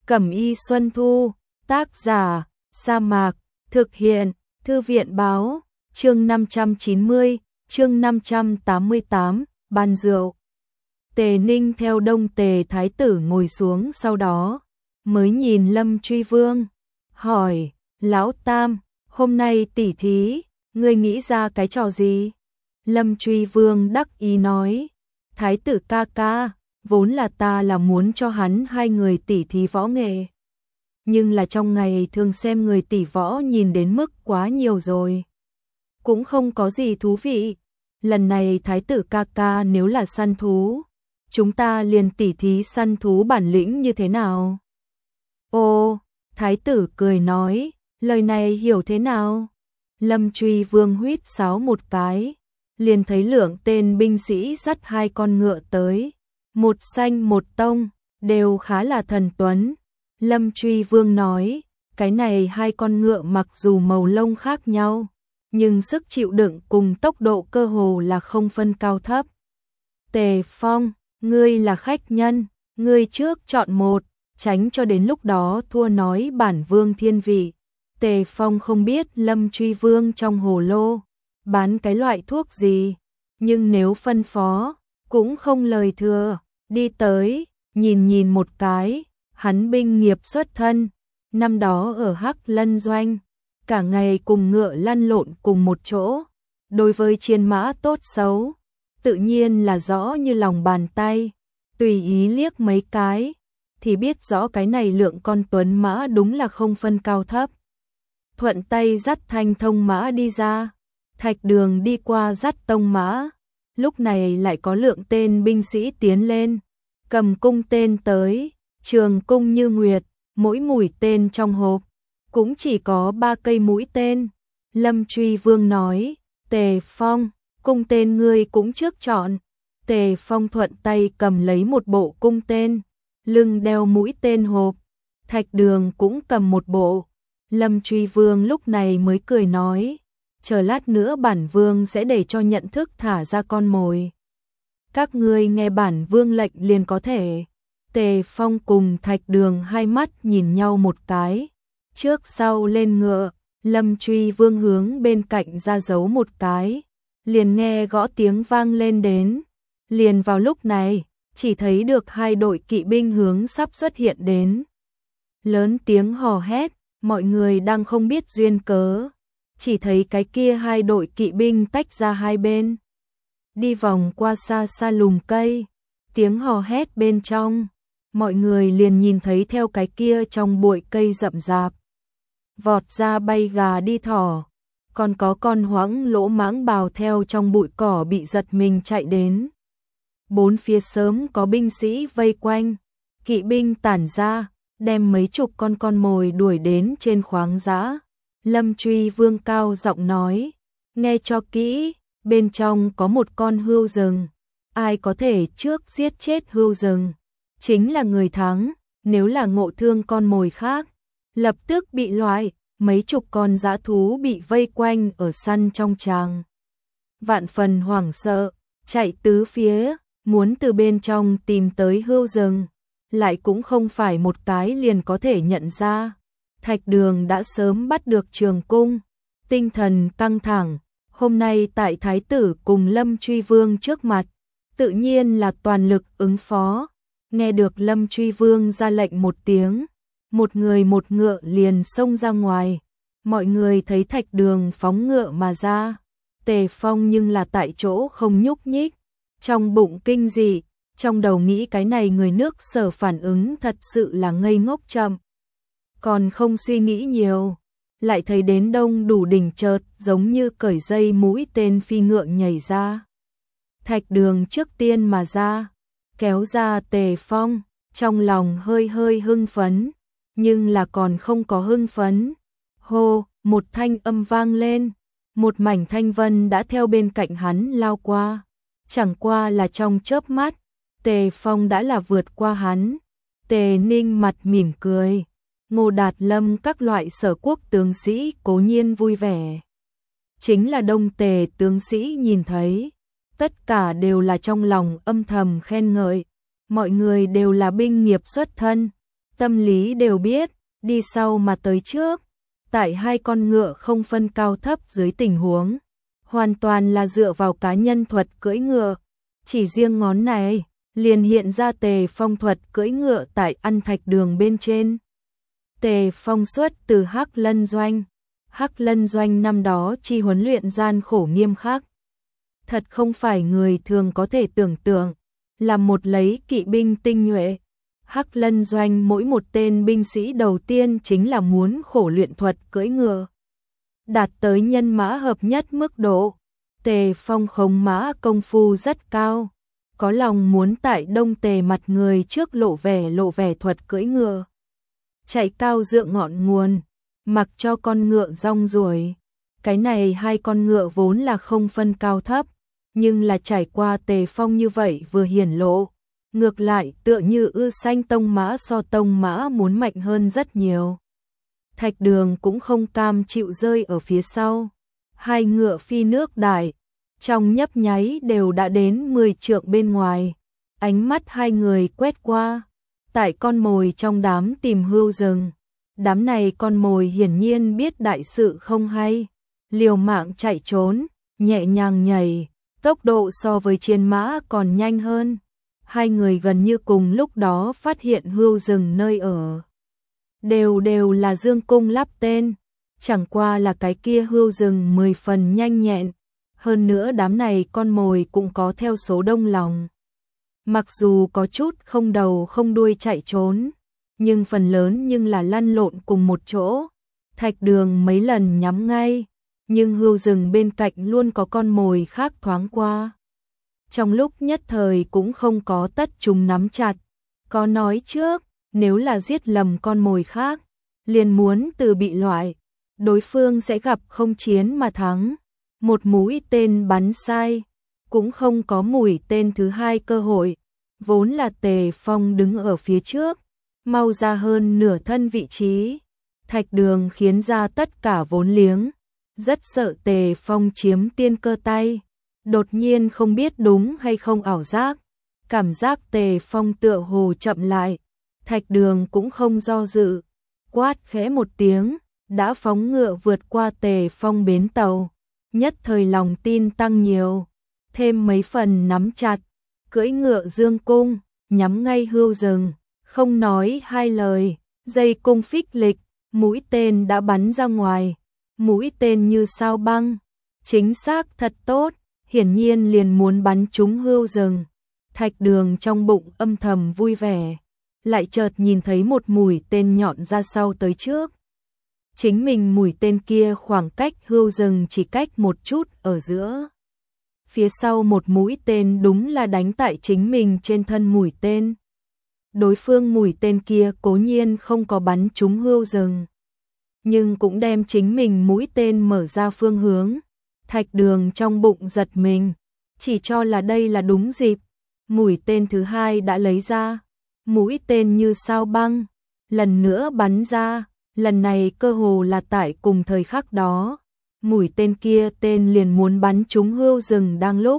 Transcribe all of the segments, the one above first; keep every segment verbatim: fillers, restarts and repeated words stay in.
Cẩm y Xuân Thu, tác giả, Sa Mạc, thực hiện, Thư viện báo, chương năm trăm chín mươi, chương năm trăm tám mươi tám, ban rượu. Tề Ninh theo Đông Tề Thái tử ngồi xuống, sau đó mới nhìn Lâm Truy Vương, hỏi, Lão Tam, hôm nay tỉ thí, ngươi nghĩ ra cái trò gì? Lâm Truy Vương đắc ý nói, Thái tử ca ca, vốn là ta là muốn cho hắn hai người tỉ thí võ nghệ. Nhưng là trong ngày thường xem người tỉ võ nhìn đến mức quá nhiều rồi. Cũng không có gì thú vị. Lần này Thái tử ca ca nếu là săn thú, chúng ta liền tỉ thí săn thú bản lĩnh như thế nào? Ô, Thái tử cười nói, lời này hiểu thế nào? Lâm Truy Vương huýt sáo một cái, liền thấy lượng tên binh sĩ dắt hai con ngựa tới, một xanh một tông, đều khá là thần tuấn. Lâm Truy Vương nói, cái này hai con ngựa mặc dù màu lông khác nhau, nhưng sức chịu đựng cùng tốc độ cơ hồ là không phân cao thấp. Tề Phong, ngươi là khách nhân, ngươi trước chọn một, tránh cho đến lúc đó thua nói bản vương thiên vị. Tề Phong không biết Lâm Truy Vương trong hồ lô bán cái loại thuốc gì, nhưng nếu phân phó, cũng không lời thừa, đi tới, nhìn nhìn một cái, hắn binh nghiệp xuất thân, năm đó ở Hắc Lân Doanh, cả ngày cùng ngựa lăn lộn cùng một chỗ, đối với chiến mã tốt xấu, tự nhiên là rõ như lòng bàn tay, tùy ý liếc mấy cái, thì biết rõ cái này lượng con tuấn mã đúng là không phân cao thấp. Thuận tay dắt Thanh Thông mã đi ra, Thạch Đường đi qua dắt Tông mã, lúc này lại có lượng tên binh sĩ tiến lên, cầm cung tên tới, trường cung như nguyệt, mỗi mũi tên trong hộp, cũng chỉ có ba cây mũi tên. Lâm Truy Vương nói, Tề Phong, cung tên ngươi cũng trước chọn. Tề Phong thuận tay cầm lấy một bộ cung tên, lưng đeo mũi tên hộp, Thạch Đường cũng cầm một bộ. Lâm Truy Vương lúc này mới cười nói, chờ lát nữa bản vương sẽ để cho nhận thức thả ra con mồi. Các ngươi nghe bản vương lệnh liền có thể. Tề Phong cùng Thạch Đường hai mắt nhìn nhau một cái, trước sau lên ngựa, Lâm Truy Vương hướng bên cạnh ra dấu một cái, liền nghe gõ tiếng vang lên đến. Liền vào lúc này, chỉ thấy được hai đội kỵ binh hướng sắp xuất hiện đến. Lớn tiếng hò hét, mọi người đang không biết duyên cớ, chỉ thấy cái kia hai đội kỵ binh tách ra hai bên, đi vòng qua xa xa lùm cây, tiếng hò hét bên trong, mọi người liền nhìn thấy theo cái kia trong bụi cây rậm rạp, vọt ra bay gà đi thỏ, còn có con hoãng lỗ mãng bào theo trong bụi cỏ bị giật mình chạy đến. Bốn phía sớm có binh sĩ vây quanh, kỵ binh tản ra, đem mấy chục con con mồi đuổi đến trên khoáng dã. Lâm Truy Vương cao giọng nói, nghe cho kỹ, bên trong có một con hươu rừng, ai có thể trước giết chết hươu rừng, chính là người thắng, nếu là ngộ thương con mồi khác, lập tức bị loại. Mấy chục con dã thú bị vây quanh ở săn trong tràng, vạn phần hoảng sợ, chạy tứ phía, muốn từ bên trong tìm tới hươu rừng, lại cũng không phải một cái liền có thể nhận ra. Thạch Đường đã sớm bắt được trường cung, tinh thần căng thẳng, hôm nay tại Thái tử cùng Lâm Truy Vương trước mặt, tự nhiên là toàn lực ứng phó. Nghe được Lâm Truy Vương ra lệnh một tiếng, một người một ngựa liền xông ra ngoài, mọi người thấy Thạch Đường phóng ngựa mà ra, Tề Phong nhưng là tại chỗ không nhúc nhích, trong bụng kinh dị, trong đầu nghĩ cái này người nước Sở phản ứng thật sự là ngây ngốc chậm, còn không suy nghĩ nhiều, lại thấy đến đông đủ đỉnh chợt giống như cởi dây mũi tên phi ngựa nhảy ra. Thạch Đường trước tiên mà ra, kéo ra Tề Phong, trong lòng hơi hơi hưng phấn, nhưng là còn không có hưng phấn. Hô, một thanh âm vang lên, một mảnh thanh vân đã theo bên cạnh hắn lao qua, chẳng qua là trong chớp mắt, Tề Phong đã là vượt qua hắn. Tề Ninh mặt mỉm cười, Ngô Đạt Lâm các loại Sở quốc tướng sĩ cố nhiên vui vẻ. Chính là Đông Tề tướng sĩ nhìn thấy, tất cả đều là trong lòng âm thầm khen ngợi, mọi người đều là binh nghiệp xuất thân, tâm lý đều biết, đi sau mà tới trước. Tại hai con ngựa không phân cao thấp dưới tình huống, hoàn toàn là dựa vào cá nhân thuật cưỡi ngựa. Chỉ riêng ngón này, liền hiện ra Tề Phong thuật cưỡi ngựa tại Ăn Thạch Đường bên trên. Tề Phong xuất từ Hắc Lân Doanh. Hắc Lân Doanh năm đó chi huấn luyện gian khổ nghiêm khắc. Thật không phải người thường có thể tưởng tượng, là một lấy kỵ binh tinh nhuệ. Hắc Lân Doanh mỗi một tên binh sĩ đầu tiên chính là muốn khổ luyện thuật cưỡi ngựa, đạt tới nhân mã hợp nhất mức độ. Tề Phong khống mã công phu rất cao, có lòng muốn tại Đông Tề mặt người trước lộ vẻ lộ vẻ thuật cưỡi ngựa. Chạy cao dựa ngọn nguồn, mặc cho con ngựa rong ruổi. Cái này hai con ngựa vốn là không phân cao thấp, nhưng là trải qua Tề Phong như vậy vừa hiển lộ, ngược lại tựa như ư xanh tông mã so tông mã muốn mạnh hơn rất nhiều. Thạch Đường cũng không cam chịu rơi ở phía sau. Hai ngựa phi nước đại, trong nhấp nháy đều đã đến mười trượng bên ngoài. Ánh mắt hai người quét qua, tại con mồi trong đám tìm hươu rừng. Đám này con mồi hiển nhiên biết đại sự không hay, liều mạng chạy trốn, nhẹ nhàng nhảy, tốc độ so với chiến mã còn nhanh hơn. Hai người gần như cùng lúc đó phát hiện hươu rừng nơi ở. Đều đều là dương cung lắp tên, chẳng qua là cái kia hươu rừng mười phần nhanh nhẹn. Hơn nữa đám này con mồi cũng có theo số đông lòng. Mặc dù có chút không đầu không đuôi chạy trốn, nhưng phần lớn nhưng là lăn lộn cùng một chỗ. Thạch Đường mấy lần nhắm ngay, nhưng hươu rừng bên cạnh luôn có con mồi khác thoáng qua. Trong lúc nhất thời cũng không có tất chúng nắm chặt. Có nói trước, nếu là giết lầm con mồi khác, liền muốn từ bị loại, đối phương sẽ gặp không chiến mà thắng. Một mũi tên bắn sai, cũng không có mũi tên thứ hai cơ hội. Vốn là Tề Phong đứng ở phía trước, mau ra hơn nửa thân vị trí. Thạch Đường khiến ra tất cả vốn liếng, rất sợ Tề Phong chiếm tiên cơ tay. Đột nhiên không biết đúng hay không ảo giác, cảm giác Tề Phong tựa hồ chậm lại. Thạch Đường cũng không do dự, quát khẽ một tiếng, đã phóng ngựa vượt qua Tề Phong bến tàu. Nhất thời lòng tin tăng nhiều, thêm mấy phần nắm chặt, cưỡi ngựa dương cung, nhắm ngay hươu rừng, không nói hai lời, dây cung phích lịch, mũi tên đã bắn ra ngoài. Mũi tên như sao băng, chính xác thật tốt, hiển nhiên liền muốn bắn trúng hươu rừng. Thạch Đường trong bụng âm thầm vui vẻ, lại chợt nhìn thấy một mũi tên nhọn ra sau tới trước. Chính mình mũi tên kia khoảng cách hươu rừng chỉ cách một chút ở giữa. Phía sau một mũi tên đúng là đánh tại chính mình trên thân mũi tên. Đối phương mũi tên kia cố nhiên không có bắn trúng hươu rừng, nhưng cũng đem chính mình mũi tên mở ra phương hướng. Thạch Đường trong bụng giật mình, chỉ cho là đây là đúng dịp. Mũi tên thứ hai đã lấy ra, mũi tên như sao băng, lần nữa bắn ra, lần này cơ hồ là tại cùng thời khắc đó. Mũi tên kia tên liền muốn bắn trúng hươu rừng đang lúc.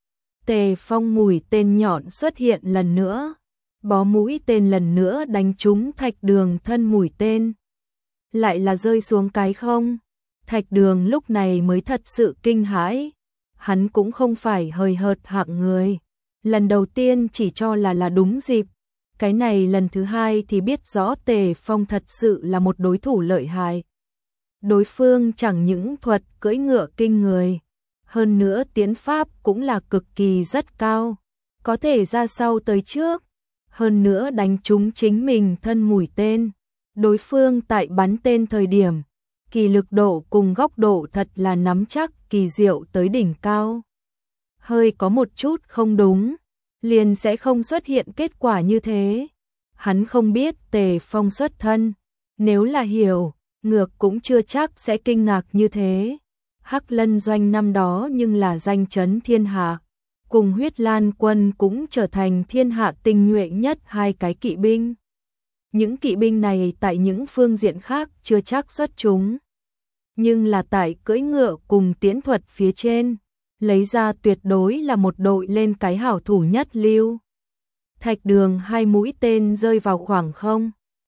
Tề Phong mũi tên nhọn xuất hiện lần nữa, bó mũi tên lần nữa đánh trúng Thạch Đường thân mũi tên. Lại là rơi xuống cái không. Thạch Đường lúc này mới thật sự kinh hãi. Hắn cũng không phải hời hợt hạng người. Lần đầu tiên chỉ cho là là đúng dịp. Cái này lần thứ hai thì biết rõ Tề Phong thật sự là một đối thủ lợi hại. Đối phương chẳng những thuật cưỡi ngựa kinh người, hơn nữa tiến pháp cũng là cực kỳ rất cao, có thể ra sau tới trước, hơn nữa đánh trúng chính mình thân mũi tên. Đối phương tại bắn tên thời điểm, kỳ lực độ cùng góc độ thật là nắm chắc kỳ diệu tới đỉnh cao. Hơi có một chút không đúng, liền sẽ không xuất hiện kết quả như thế. Hắn không biết Tề Phong xuất thân, nếu là hiểu, ngược cũng chưa chắc sẽ kinh ngạc như thế. Hắc Lân Doanh năm đó nhưng là danh chấn thiên hạ, cùng Huyết Lan quân cũng trở thành thiên hạ tinh nhuệ nhất hai cái kỵ binh. Những kỵ binh này tại những phương diện khác chưa chắc xuất chúng, nhưng là tại cưỡi ngựa cùng tiễn thuật phía trên, lấy ra tuyệt đối là một đội lên cái hảo thủ nhất lưu. Thạch Đường hai mũi tên rơi vào khoảng không,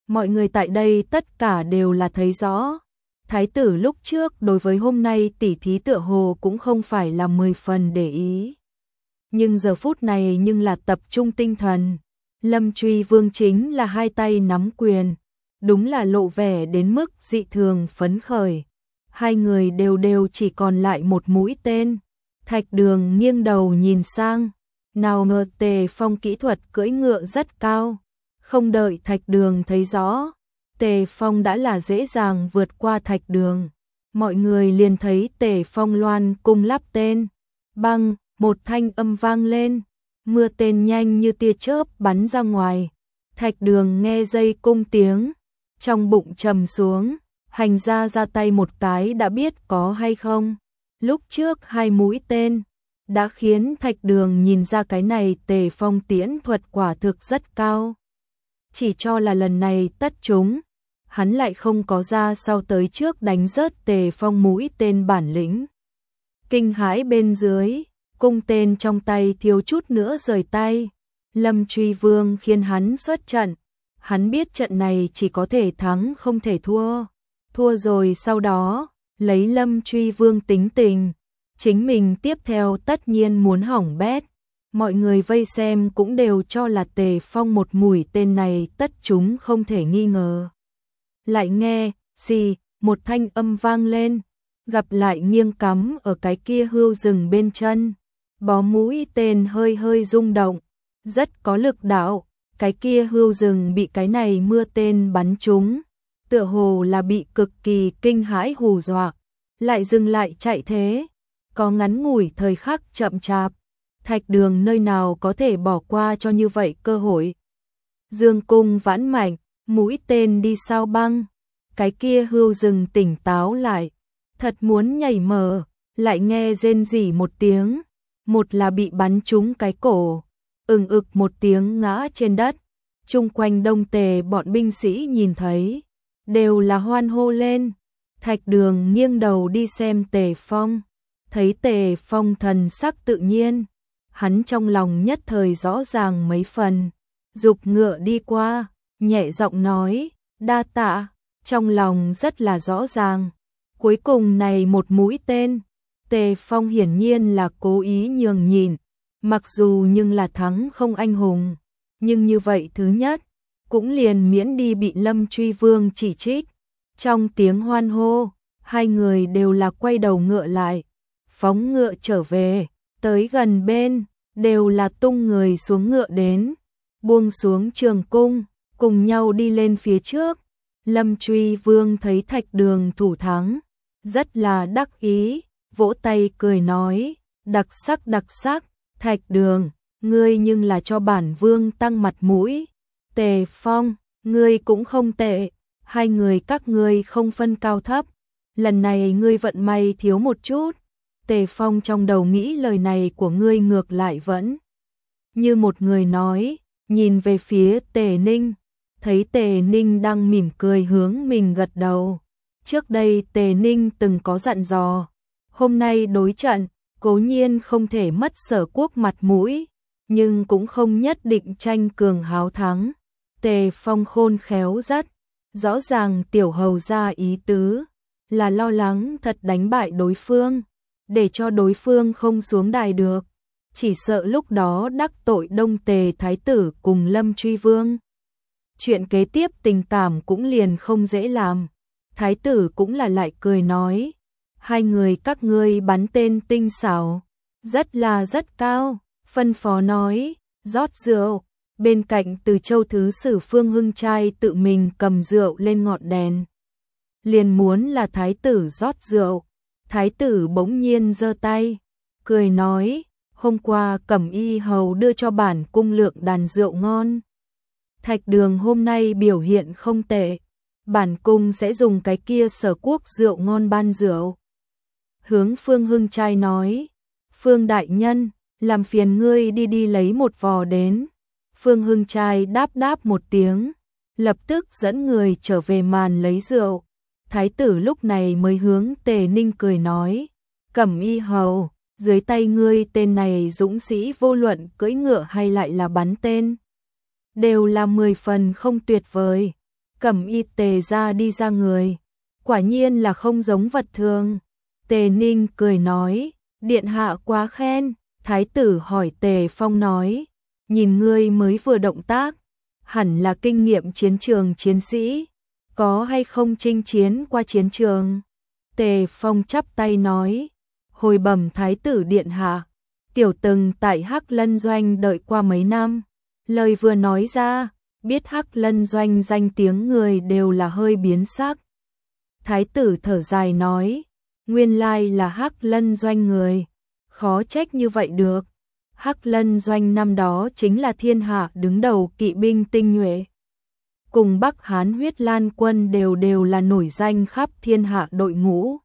Mọi người tại đây tất cả đều là thấy rõ. Thái tử lúc trước đối với hôm nay tỉ thí tựa hồ cũng không phải là mười phần để ý. Nhưng giờ phút này nhưng là tập trung tinh thần. Lâm Truy Vương chính là hai tay nắm quyền. Đúng là lộ vẻ đến mức dị thường phấn khởi. Hai người đều đều chỉ còn lại một mũi tên. Thạch Đường nghiêng đầu nhìn sang. Nào ngờ Tề Phong kỹ thuật cưỡi ngựa rất cao. Không đợi Thạch Đường thấy rõ, Tề Phong đã là dễ dàng vượt qua Thạch Đường. Mọi người liền thấy Tề Phong loan cung lắp tên. Băng, một thanh âm vang lên. Mưa tên nhanh như tia chớp bắn ra ngoài. Thạch Đường nghe dây cung tiếng. Trong bụng trầm xuống. Hành ra ra tay một cái đã biết có hay không. Lúc trước hai mũi tên đã khiến Thạch Đường nhìn ra cái này Tề Phong tiễn thuật quả thực rất cao. Chỉ cho là lần này tất chúng, hắn lại không có ra sau tới trước đánh rớt Tề Phong mũi tên bản lĩnh. Kinh hãi bên dưới, cung tên trong tay thiếu chút nữa rời tay. Lâm Truy Vương khiến hắn xuất trận. Hắn biết trận này chỉ có thể thắng không thể thua. Thua rồi sau đó, lấy Lâm Truy Vương tính tình. Chính mình tiếp theo tất nhiên muốn hỏng bét. Mọi người vây xem cũng đều cho là Tề Phong một mũi tên này tất chúng không thể nghi ngờ. Lại nghe, xì, một thanh âm vang lên. Gặp lại nghiêng cắm ở cái kia hươu rừng bên chân. Bó mũi tên hơi hơi rung động. Rất có lực đạo. Cái kia hươu rừng bị cái này mưa tên bắn trúng. Tựa hồ là bị cực kỳ kinh hãi hù dọa. Lại dừng lại chạy thế. Có ngắn ngủi thời khắc chậm chạp. Thạch Đường nơi nào có thể bỏ qua cho như vậy cơ hội. Dương cung vãn mạnh, mũi tên đi sao băng. Cái kia hươu rừng tỉnh táo lại. Thật muốn nhảy mở, lại nghe rên rỉ một tiếng. Một là bị bắn trúng cái cổ. Ừng ực một tiếng ngã trên đất. Chung quanh Đông Tề bọn binh sĩ nhìn thấy. Đều là hoan hô lên. Thạch Đường nghiêng đầu đi xem Tề Phong. Thấy Tề Phong thần sắc tự nhiên. Hắn trong lòng nhất thời rõ ràng mấy phần. Dục ngựa đi qua, nhẹ giọng nói, đa tạ, trong lòng rất là rõ ràng. Cuối cùng này một mũi tên, Tề Phong hiển nhiên là cố ý nhường nhịn, mặc dù nhưng là thắng không anh hùng. Nhưng như vậy thứ nhất, cũng liền miễn đi bị Lâm Truy Vương chỉ trích. Trong tiếng hoan hô, hai người đều là quay đầu ngựa lại, phóng ngựa trở về. Tới gần bên, đều là tung người xuống ngựa đến, buông xuống trường cung, cùng nhau đi lên phía trước. Lâm Truy Vương thấy Thạch Đường thủ thắng, rất là đắc ý, vỗ tay cười nói, đặc sắc đặc sắc, Thạch Đường, ngươi nhưng là cho bản vương tăng mặt mũi. Tề Phong, ngươi cũng không tệ, hai người các ngươi không phân cao thấp, lần này ngươi vận may thiếu một chút. Tề Phong trong đầu nghĩ lời này của ngươi ngược lại vẫn như một người nói, nhìn về phía Tề Ninh, thấy Tề Ninh đang mỉm cười hướng mình gật đầu. Trước đây Tề Ninh từng có dặn dò, hôm nay đối trận, cố nhiên không thể mất Sở Quốc mặt mũi, nhưng cũng không nhất định tranh cường háo thắng. Tề Phong khôn khéo rất, rõ ràng tiểu hầu ra ý tứ, là lo lắng thật đánh bại đối phương. Để cho đối phương không xuống đài được, chỉ sợ lúc đó đắc tội Đông Tề Thái tử cùng Lâm Truy Vương. Chuyện kế tiếp tình cảm cũng liền không dễ làm. Thái tử cũng là lại cười nói, hai người các ngươi bắn tên tinh xảo, rất là rất cao, phân phó nói, rót rượu. Bên cạnh Từ Châu thứ sử Phương Hưng Trai tự mình cầm rượu lên ngọn đèn. Liền muốn là thái tử rót rượu. Thái tử bỗng nhiên giơ tay, cười nói, hôm qua Cẩm Y hầu đưa cho bản cung lượng đàn rượu ngon. Thạch Đường hôm nay biểu hiện không tệ, bản cung sẽ dùng cái kia Sở Quốc rượu ngon ban rượu. Hướng Phương Hưng Trai nói, Phương đại nhân, làm phiền ngươi đi đi lấy một vò đến. Phương Hưng Trai đáp đáp một tiếng, lập tức dẫn người trở về màn lấy rượu. Thái tử lúc này mới hướng Tề Ninh cười nói, Cẩm Y hầu, dưới tay ngươi tên này dũng sĩ vô luận cưỡi ngựa hay lại là bắn tên, đều là mười phần không tuyệt vời. Cẩm y Tề ra đi ra người, quả nhiên là không giống vật thường. Tề Ninh cười nói, điện hạ quá khen. Thái tử hỏi Tề Phong nói, nhìn ngươi mới vừa động tác, hẳn là kinh nghiệm chiến trường chiến sĩ, có hay không chinh chiến qua chiến trường? Tề Phong chắp tay nói, hồi bẩm Thái tử điện hạ, tiểu từng tại Hắc Lân Doanh đợi qua mấy năm. Lời vừa nói ra, biết Hắc Lân Doanh danh tiếng người đều là hơi biến sắc. Thái tử thở dài nói, nguyên lai là Hắc Lân Doanh người, khó trách như vậy được. Hắc Lân Doanh năm đó chính là thiên hạ đứng đầu kỵ binh tinh nhuệ. Cùng Bắc Hán Huyết Lan quân đều đều là nổi danh khắp thiên hạ đội ngũ.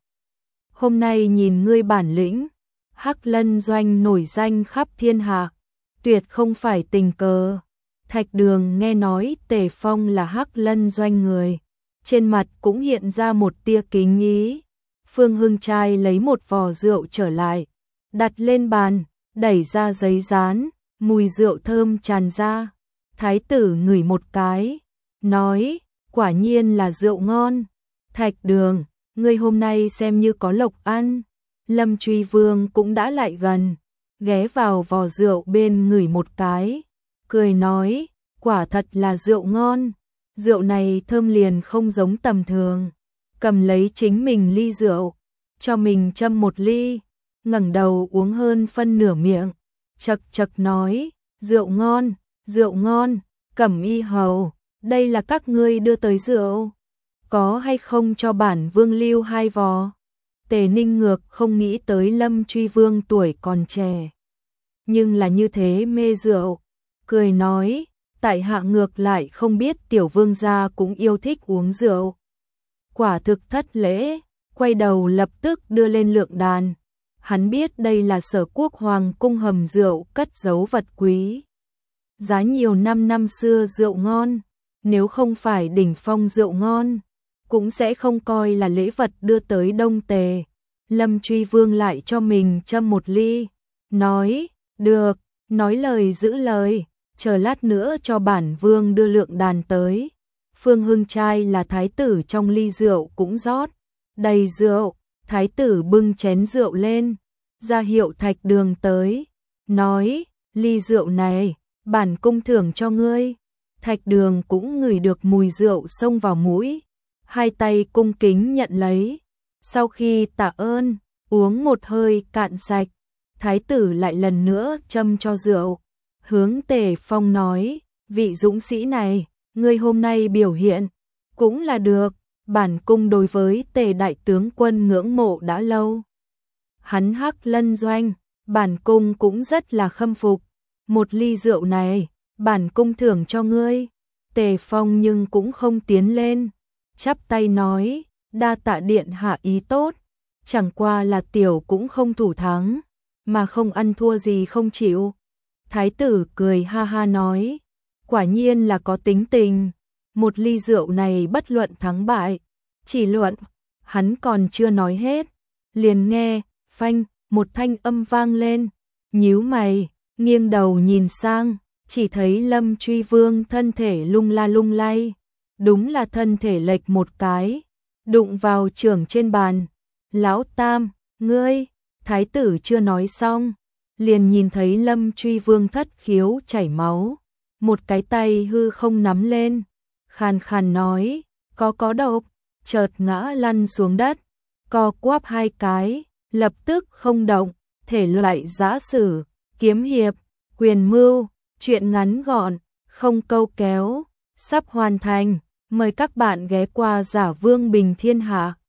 Hôm nay nhìn ngươi bản lĩnh, Hắc Lân Doanh nổi danh khắp thiên hạ, tuyệt không phải tình cờ. Thạch Đường nghe nói Tề Phong là Hắc Lân Doanh người, trên mặt cũng hiện ra một tia kính ý. Phương Hưng Trai lấy một vò rượu trở lại, đặt lên bàn, đẩy ra giấy dán, mùi rượu thơm tràn ra. Thái tử ngửi một cái, nói, quả nhiên là rượu ngon. Thạch Đường, ngươi hôm nay xem như có lộc ăn. Lâm Truy Vương cũng đã lại gần, ghé vào vò rượu bên ngửi một cái, cười nói, quả thật là rượu ngon. Rượu này thơm liền không giống tầm thường. Cầm lấy chính mình ly rượu, cho mình châm một ly, ngẩng đầu uống hơn phân nửa miệng, chật chật nói, rượu ngon, rượu ngon. Cẩm y hầu, đây là các ngươi đưa tới rượu, có hay không cho bản vương lưu hai vò? Tề Ninh ngược không nghĩ tới Lâm Truy Vương tuổi còn trẻ, nhưng là như thế mê rượu, cười nói, tại hạ ngược lại không biết tiểu vương gia cũng yêu thích uống rượu. Quả thực thất lễ, quay đầu lập tức đưa lên lượng đàn. Hắn biết đây là Sở Quốc hoàng cung hầm rượu cất giấu vật quý, giá nhiều năm năm xưa rượu ngon, nếu không phải đỉnh phong rượu ngon, cũng sẽ không coi là lễ vật đưa tới Đông Tề. Lâm Truy Vương lại cho mình châm một ly, nói, được, nói lời giữ lời, chờ lát nữa cho bản vương đưa lượng đàn tới. Phương Hưng Trai là thái tử trong ly rượu cũng rót đầy rượu, thái tử bưng chén rượu lên, ra hiệu Thạch Đường tới, nói, ly rượu này, bản cung thưởng cho ngươi. Thạch Đường cũng ngửi được mùi rượu xông vào mũi, hai tay cung kính nhận lấy, sau khi tạ ơn, uống một hơi cạn sạch, thái tử lại lần nữa châm cho rượu, hướng Tề Phong nói, vị dũng sĩ này, ngươi hôm nay biểu hiện, cũng là được, bản cung đối với Tề đại tướng quân ngưỡng mộ đã lâu. Hắn Hắc Lân Doanh, bản cung cũng rất là khâm phục, một ly rượu này, bản cung thưởng cho ngươi. Tề Phong nhưng cũng không tiến lên, chắp tay nói, đa tạ điện hạ ý tốt, chẳng qua là tiểu cũng không thủ thắng, mà không ăn thua gì không chịu. Thái tử cười ha ha nói, quả nhiên là có tính tình, một ly rượu này bất luận thắng bại, chỉ luận, hắn còn chưa nói hết, liền nghe, phanh, một thanh âm vang lên, nhíu mày, nghiêng đầu nhìn sang, chỉ thấy Lâm Truy Vương thân thể lung la lung lay, đúng là thân thể lệch một cái, đụng vào chưởng trên bàn. Lão Tam, ngươi, thái tử chưa nói xong, liền nhìn thấy Lâm Truy Vương thất khiếu chảy máu, một cái tay hư không nắm lên, khàn khàn nói, có có độc, chợt ngã lăn xuống đất, co quắp hai cái, lập tức không động, thể loại giã sử, kiếm hiệp, quyền mưu, chuyện ngắn gọn, không câu kéo, sắp hoàn thành, mời các bạn ghé qua Giả Vương Bình Thiên Hạ.